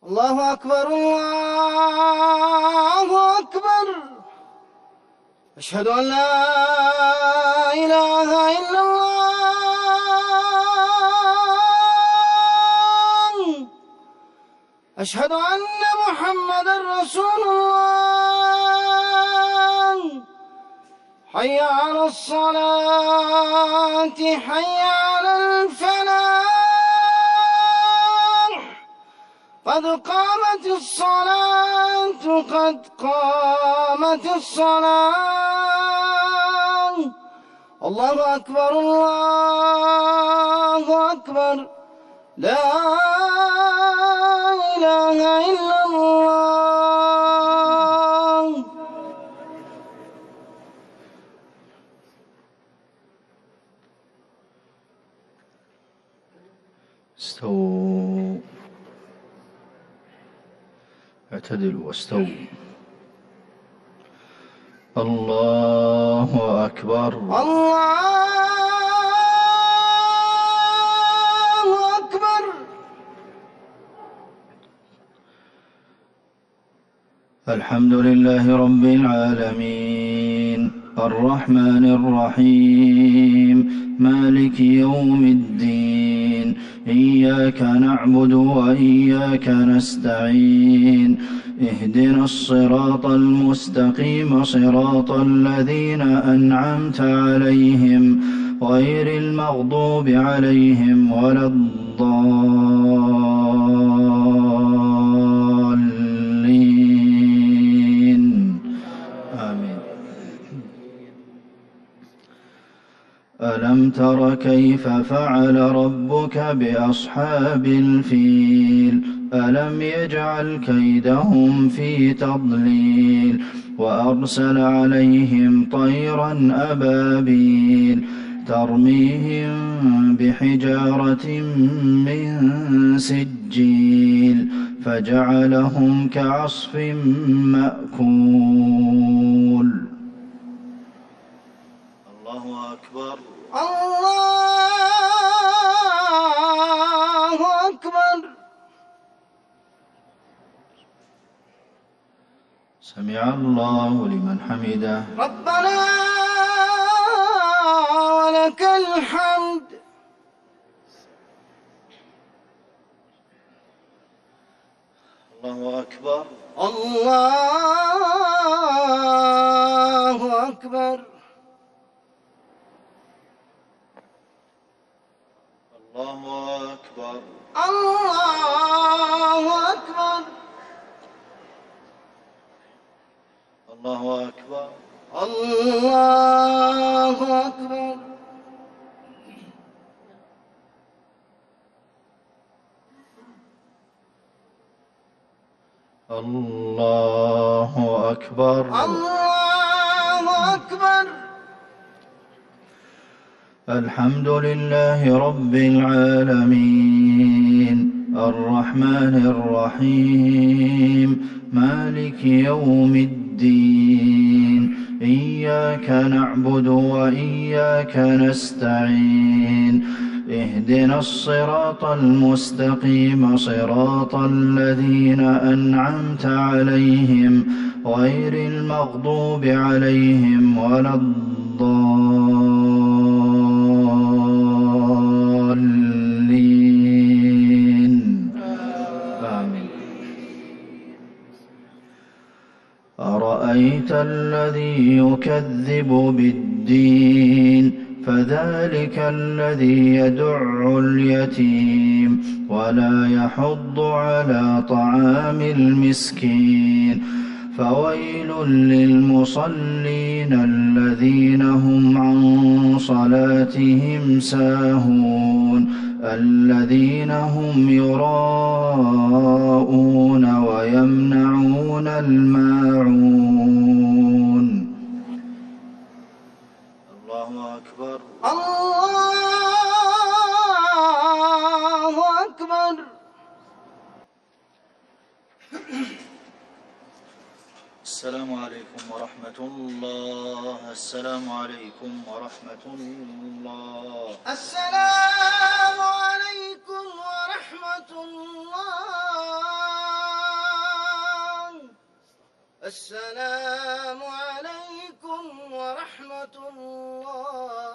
الله أكبر الله أكبر. أشهد أن لا إله إلا الله. أشهد أن محمدًا رسول الله. حي على الصلاة حي على الفلاح. قد قامت الصلاة قد قامت الصلاة. الله أكبر الله أكبر. لا إله إلا الله. استووا، اعتدلوا واستووا. الله أكبر الله أكبر. الحمد لله رب العالمين الرحمن الرحيم مالك يوم الدين. إياك نعبد وإياك نستعين. اهدنا الصراط المستقيم صراط الذين أنعمت عليهم غير المغضوب عليهم ولا الضالين. آمين. ألم تر كيف فعل ربك بأصحاب الفيل؟ ألم يجعل كيدهم في تضليل وأرسل عليهم طيرا أبابيل ترميهم بحجارة من سجيل فجعلهم كعصف مأكول. الله أكبر الله أكبر. سمع الله لمن حمده. ربنا ولك الحمد. الله أكبر الله أكبر. الله أكبر الله أكبر. الله أكبر الله أكبر. الله أكبر الله أكبر. الحمد لله رب العالمين الرحمن الرحيم مالك يوم الدين. إياك نعبد وإياك نستعين. اهدنا الصراط المستقيم صراط الذين أنعمت عليهم غير المغضوب عليهم ولا الضالين. آمين. أرأيت الذي يكذب بالدين فذلك الذي يدع اليتيم ولا يحض على طعام المسكين. فويل للمصلين الذين هم عن صلاتهم ساهون الذين هم يراءون ويمنعون الماعون. الله أكبر الله أكبر. السلام عليكم ورحمة الله. السلام عليكم ورحمة الله. السلام عليكم ورحمة الله. السلام عليكم ورحمة الله